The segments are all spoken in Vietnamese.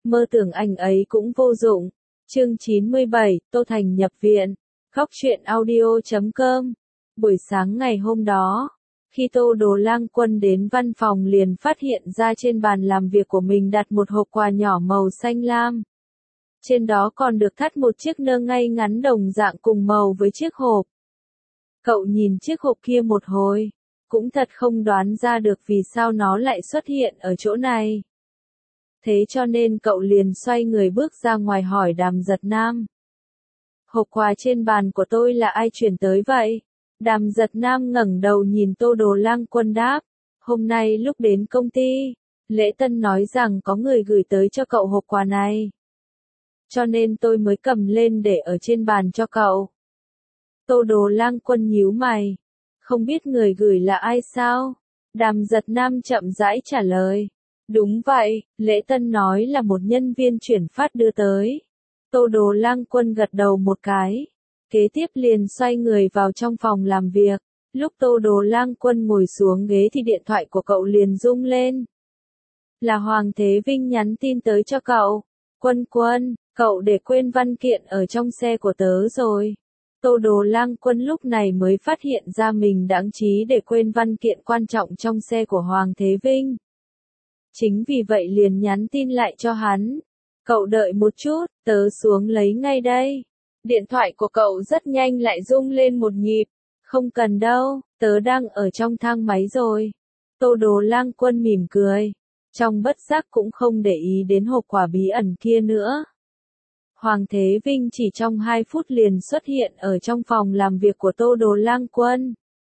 Mơ tưởng anh ấy cũng vô dụng. Chương 97, Tô Thành nhập viện. Góc truyện audio.com. Buổi sáng ngày hôm đó, khi Tô Đồ Lang Quân đến văn phòng liền phát hiện ra trên bàn làm việc của mình đặt một hộp quà nhỏ màu xanh lam. Trên đó còn được thắt một chiếc nơ ngay ngắn đồng dạng cùng màu với chiếc hộp. Cậu nhìn chiếc hộp kia một hồi, cũng thật không đoán ra được vì sao nó lại xuất hiện ở chỗ này. Thế cho nên cậu liền xoay người bước ra ngoài hỏi Đàm Giật Nam. Hộp quà trên bàn của tôi là ai chuyển tới vậy? Đàm Giật Nam ngẩng đầu nhìn Tô Đồ Lang Quân đáp. Hôm nay lúc đến công ty, Lễ Tân nói rằng có người gửi tới cho cậu hộp quà này. Cho nên tôi mới cầm lên để ở trên bàn cho cậu. Tô Đồ Lang Quân nhíu mày. Không biết người gửi là ai sao? Đàm Giật Nam chậm rãi trả lời. Đúng vậy, Lễ Tân nói là một nhân viên chuyển phát đưa tới. Tô Đồ Lang Quân gật đầu một cái. Kế tiếp liền xoay người vào trong phòng làm việc. Lúc Tô Đồ Lang Quân ngồi xuống ghế thì điện thoại của cậu liền rung lên. Là Hoàng Thế Vinh nhắn tin tới cho cậu. Quân, cậu để quên văn kiện ở trong xe của tớ rồi. Tô Đồ Lang Quân lúc này mới phát hiện ra mình đáng trí để quên văn kiện quan trọng trong xe của Hoàng Thế Vinh. Chính vì vậy liền nhắn tin lại cho hắn. Cậu đợi một chút, tớ xuống lấy ngay đây. Điện thoại của cậu rất nhanh lại rung lên một nhịp. Không cần đâu, tớ đang ở trong thang máy rồi. Tô Đồ Lang Quân mỉm cười. Trong bất giác cũng không để ý đến hộp quà bí ẩn kia nữa. Hoàng Thế Vinh chỉ trong 2 phút liền xuất hiện ở trong phòng làm việc của Tô Đồ Lang Quân.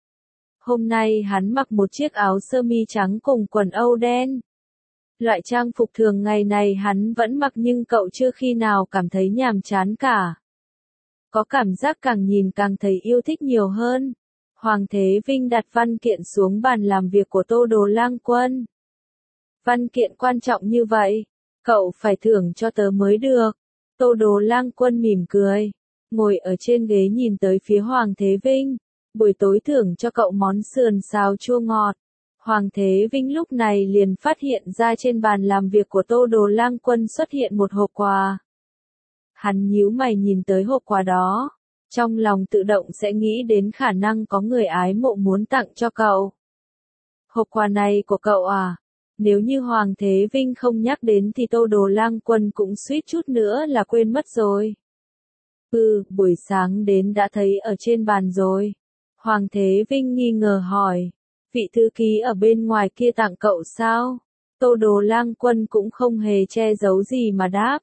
Hôm nay hắn mặc một chiếc áo sơ mi trắng cùng quần âu đen. Loại trang phục thường ngày này hắn vẫn mặc nhưng cậu chưa khi nào cảm thấy nhàm chán cả. Có cảm giác càng nhìn càng thấy yêu thích nhiều hơn. Hoàng Thế Vinh đặt văn kiện xuống bàn làm việc của Tô Đồ Lang Quân. Văn kiện quan trọng như vậy, cậu phải thưởng cho tớ mới được. Tô Đồ Lang Quân mỉm cười, ngồi ở trên ghế nhìn tới phía Hoàng Thế Vinh. Buổi tối thưởng cho cậu món sườn xào chua ngọt. Hoàng Thế Vinh lúc này liền phát hiện ra trên bàn làm việc của Tô Đồ Lang Quân xuất hiện một hộp quà. Hắn nhíu mày nhìn tới hộp quà đó, trong lòng tự động sẽ nghĩ đến khả năng có người ái mộ muốn tặng cho cậu. Hộp quà này của cậu à? Nếu như Hoàng Thế Vinh không nhắc đến thì Tô Đồ Lang Quân cũng suýt chút nữa là quên mất rồi. Buổi sáng đến đã thấy ở trên bàn rồi. Hoàng Thế Vinh nghi ngờ hỏi. Vị thư ký ở bên ngoài kia tặng cậu sao? Tô Đồ Lang Quân cũng không hề che giấu gì mà đáp.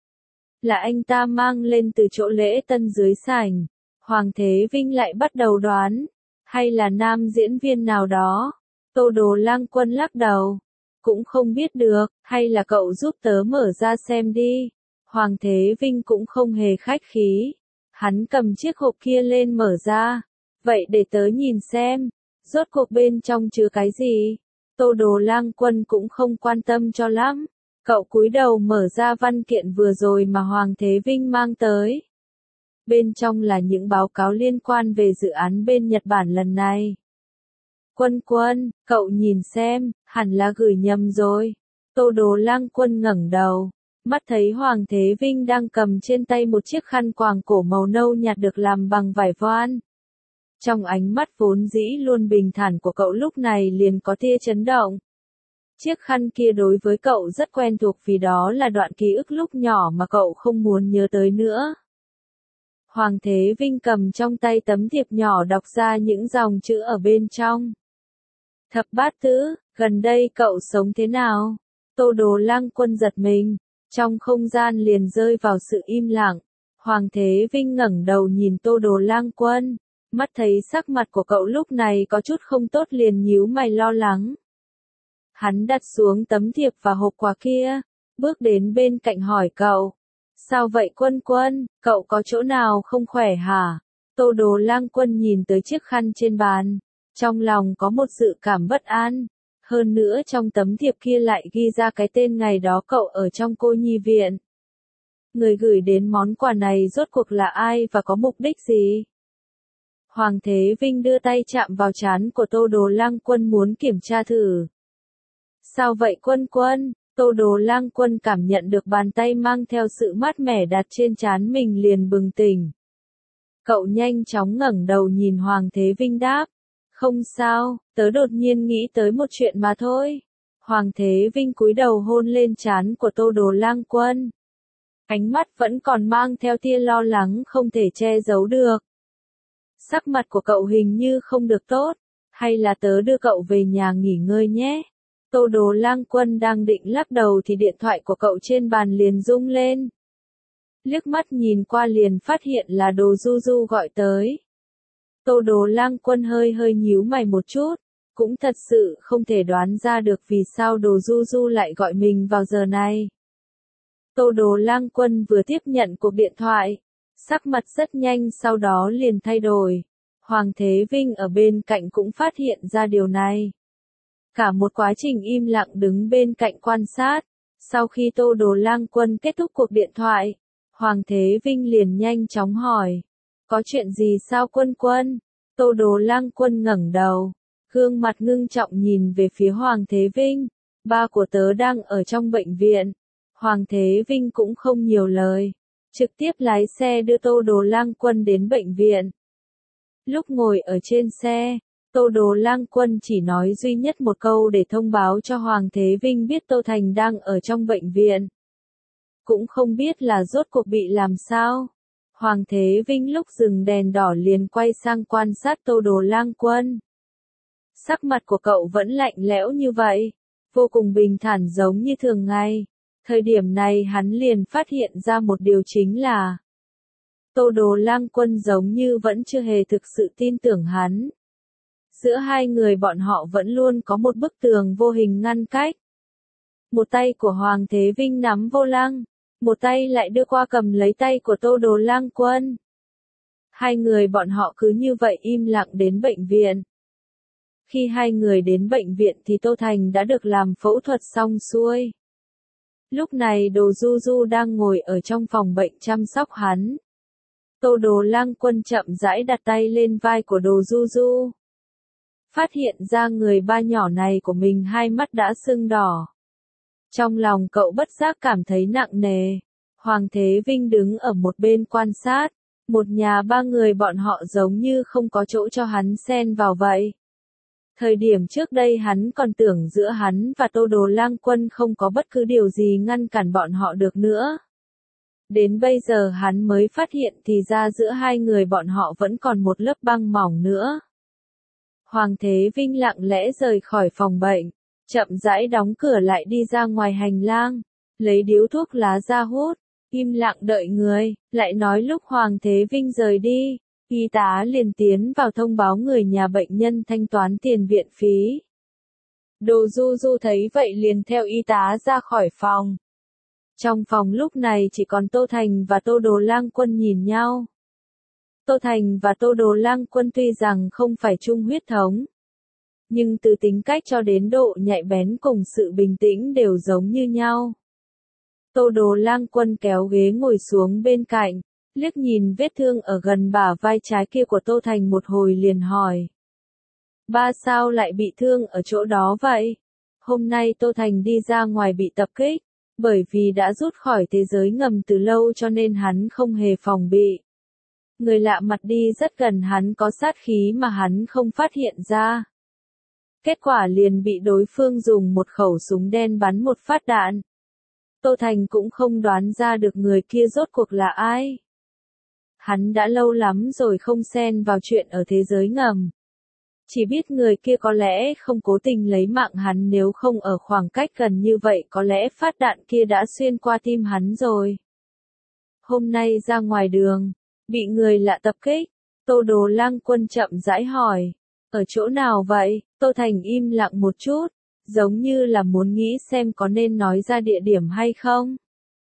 Là anh ta mang lên từ chỗ Lễ Tân dưới sảnh. Hoàng Thế Vinh lại bắt đầu đoán. Hay là nam diễn viên nào đó? Tô Đồ Lang Quân lắc đầu. Cũng không biết được, hay là cậu giúp tớ mở ra xem đi. Hoàng Thế Vinh cũng không hề khách khí. Hắn cầm chiếc hộp kia lên mở ra. Vậy để tớ nhìn xem. Rốt cuộc bên trong chứa cái gì? Tô Đồ Lang Quân cũng không quan tâm cho lắm. Cậu cúi đầu mở ra văn kiện vừa rồi mà Hoàng Thế Vinh mang tới. Bên trong là những báo cáo liên quan về dự án bên Nhật Bản lần này. Quân, cậu nhìn xem, hẳn là gửi nhầm rồi. Tô Đồ Lang Quân ngẩng đầu, mắt thấy Hoàng Thế Vinh đang cầm trên tay một chiếc khăn quàng cổ màu nâu nhạt được làm bằng vải voan. Trong ánh mắt vốn dĩ luôn bình thản của cậu lúc này liền có tia chấn động. Chiếc khăn kia đối với cậu rất quen thuộc vì đó là đoạn ký ức lúc nhỏ mà cậu không muốn nhớ tới nữa. Hoàng Thế Vinh cầm trong tay tấm thiệp nhỏ đọc ra những dòng chữ ở bên trong. Thập bát tứ, gần đây cậu sống thế nào? Tô Đồ Lang Quân giật mình, trong không gian liền rơi vào sự im lặng. Hoàng Thế Vinh ngẩng đầu nhìn Tô Đồ Lang Quân, mắt thấy sắc mặt của cậu lúc này có chút không tốt liền nhíu mày lo lắng. Hắn đặt xuống tấm thiệp và hộp quà kia, bước đến bên cạnh hỏi cậu. Sao vậy Quân, cậu có chỗ nào không khỏe hả? Tô Đồ Lang Quân nhìn tới chiếc khăn trên bàn. Trong lòng có một sự cảm bất an. Hơn nữa trong tấm thiệp kia lại ghi ra cái tên ngày đó cậu ở trong cô nhi viện. Người gửi đến món quà này rốt cuộc là ai và có mục đích gì? Hoàng Thế Vinh đưa tay chạm vào trán của Tô Đồ Lang Quân muốn kiểm tra thử. Sao vậy Quân? Tô Đồ Lang Quân cảm nhận được bàn tay mang theo sự mát mẻ đặt trên trán mình liền bừng tỉnh. Cậu nhanh chóng ngẩng đầu nhìn Hoàng Thế Vinh đáp. Không sao, tớ đột nhiên nghĩ tới một chuyện mà thôi. Hoàng Thế Vinh cúi đầu hôn lên trán của Tô Đồ Lang Quân. Ánh mắt vẫn còn mang theo tia lo lắng không thể che giấu được. Sắc mặt của cậu hình như không được tốt, hay là tớ đưa cậu về nhà nghỉ ngơi nhé. Tô Đồ Lang Quân đang định lắc đầu thì điện thoại của cậu trên bàn liền rung lên. Liếc mắt nhìn qua liền phát hiện là Đồ Du Du gọi tới. Tô Đồ Lang Quân hơi nhíu mày một chút, cũng thật sự không thể đoán ra được vì sao Đồ Du Du lại gọi mình vào giờ này. Tô Đồ Lang Quân vừa tiếp nhận cuộc điện thoại, sắc mặt rất nhanh sau đó liền thay đổi. Hoàng Thế Vinh ở bên cạnh cũng phát hiện ra điều này. Cả một quá trình im lặng đứng bên cạnh quan sát. Sau khi Tô Đồ Lang Quân kết thúc cuộc điện thoại, Hoàng Thế Vinh liền nhanh chóng hỏi. Có chuyện gì sao Quân Quân? Tô Đồ Lang Quân ngẩng đầu, gương mặt ngưng trọng nhìn về phía Hoàng Thế Vinh. Ba của tớ đang ở trong bệnh viện. Hoàng Thế Vinh cũng không nhiều lời, trực tiếp lái xe đưa Tô Đồ Lang Quân đến bệnh viện. Lúc ngồi ở trên xe, Tô Đồ Lang Quân chỉ nói duy nhất một câu để thông báo cho Hoàng Thế Vinh biết Tô Thành đang ở trong bệnh viện. Cũng không biết là rốt cuộc bị làm sao. Hoàng Thế Vinh lúc dừng đèn đỏ liền quay sang quan sát Tô Đồ Lang Quân. Sắc mặt của cậu vẫn lạnh lẽo như vậy, vô cùng bình thản giống như thường ngày. Thời điểm này hắn liền phát hiện ra một điều chính là Tô Đồ Lang Quân giống như vẫn chưa hề thực sự tin tưởng hắn. Giữa hai người bọn họ vẫn luôn có một bức tường vô hình ngăn cách. Một tay của Hoàng Thế Vinh nắm vô lăng, một tay lại đưa qua cầm lấy tay của Tô Đồ Lang Quân. Hai người bọn họ cứ như vậy im lặng đến bệnh viện. Khi hai người đến bệnh viện thì Tô Thành đã được làm phẫu thuật xong xuôi. Lúc này Đồ Du Du đang ngồi ở trong phòng bệnh chăm sóc hắn. Tô Đồ Lang Quân chậm rãi đặt tay lên vai của Đồ Du Du. Phát hiện ra người ba nhỏ này của mình hai mắt đã sưng đỏ. Trong lòng cậu bất giác cảm thấy nặng nề. Hoàng Thế Vinh đứng ở một bên quan sát. Một nhà ba người bọn họ giống như không có chỗ cho hắn xen vào vậy. Thời điểm trước đây hắn còn tưởng giữa hắn và Tô Đồ Lang Quân không có bất cứ điều gì ngăn cản bọn họ được nữa. Đến bây giờ hắn mới phát hiện thì ra giữa hai người bọn họ vẫn còn một lớp băng mỏng nữa. Hoàng Thế Vinh lặng lẽ rời khỏi phòng bệnh, chậm rãi đóng cửa lại đi ra ngoài hành lang, lấy điếu thuốc lá ra hút, im lặng đợi người, lại nói lúc Hoàng Thế Vinh rời đi. Y tá liền tiến vào thông báo người nhà bệnh nhân thanh toán tiền viện phí. Đồ Du Du thấy vậy liền theo y tá ra khỏi phòng. Trong phòng lúc này chỉ còn Tô Thành và Tô Đồ Lang Quân nhìn nhau. Tô Thành và Tô Đồ Lang Quân tuy rằng không phải chung huyết thống, nhưng từ tính cách cho đến độ nhạy bén cùng sự bình tĩnh đều giống như nhau. Tô Đồ Lang Quân kéo ghế ngồi xuống bên cạnh, liếc nhìn vết thương ở gần bả vai trái kia của Tô Thành một hồi liền hỏi. Ba sao lại bị thương ở chỗ đó vậy? Hôm nay Tô Thành đi ra ngoài bị tập kích, bởi vì đã rút khỏi thế giới ngầm từ lâu cho nên hắn không hề phòng bị. Người lạ mặt đi rất gần hắn có sát khí mà hắn không phát hiện ra. Kết quả liền bị đối phương dùng một khẩu súng đen bắn một phát đạn. Tô Thành cũng không đoán ra được người kia rốt cuộc là ai. Hắn đã lâu lắm rồi không xen vào chuyện ở thế giới ngầm. Chỉ biết người kia có lẽ không cố tình lấy mạng hắn, nếu không ở khoảng cách gần như vậy có lẽ phát đạn kia đã xuyên qua tim hắn rồi. Hôm nay ra ngoài đường, bị người lạ tập kích, Tô Đồ Lang Quân chậm rãi hỏi. Ở chỗ nào vậy? Tô Thành im lặng một chút, giống như là muốn nghĩ xem có nên nói ra địa điểm hay không.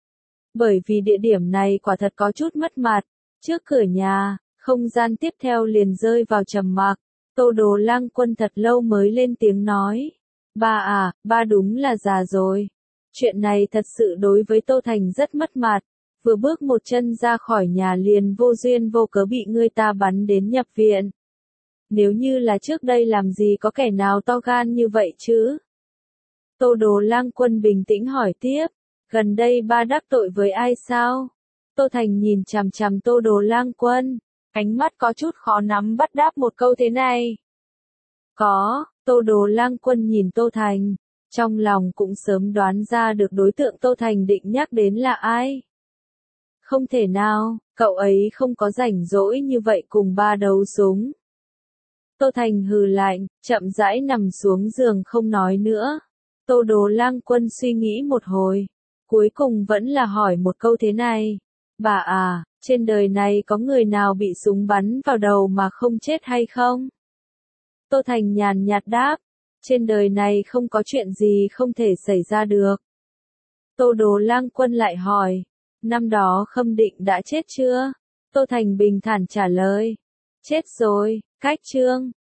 Bởi vì địa điểm này quả thật có chút mất mặt. Trước cửa nhà, không gian tiếp theo liền rơi vào trầm mặc. Tô Đồ Lang Quân thật lâu mới lên tiếng nói. Ba à, ba đúng là già rồi. Chuyện này thật sự đối với Tô Thành rất mất mặt. Vừa bước một chân ra khỏi nhà liền vô duyên vô cớ bị người ta bắn đến nhập viện. Nếu như là trước đây làm gì có kẻ nào to gan như vậy chứ? Tô Đồ Lang Quân bình tĩnh hỏi tiếp, gần đây ba đắc tội với ai sao? Tô Thành nhìn chằm chằm Tô Đồ Lang Quân, ánh mắt có chút khó nắm bắt đáp một câu thế này. Có, Tô Đồ Lang Quân nhìn Tô Thành, trong lòng cũng sớm đoán ra được đối tượng Tô Thành định nhắc đến là ai. Không thể nào, cậu ấy không có rảnh rỗi như vậy cùng ba đấu súng. Tô Thành hừ lạnh, chậm rãi nằm xuống giường không nói nữa. Tô Đồ Lang Quân suy nghĩ một hồi, cuối cùng vẫn là hỏi một câu thế này. Bà à, trên đời này có người nào bị súng bắn vào đầu mà không chết hay không? Tô Thành nhàn nhạt đáp, trên đời này không có chuyện gì không thể xảy ra được. Tô Đồ Lang Quân lại hỏi, năm đó Khâm Định đã chết chưa? Tô Thành bình thản trả lời, chết rồi, cách chương.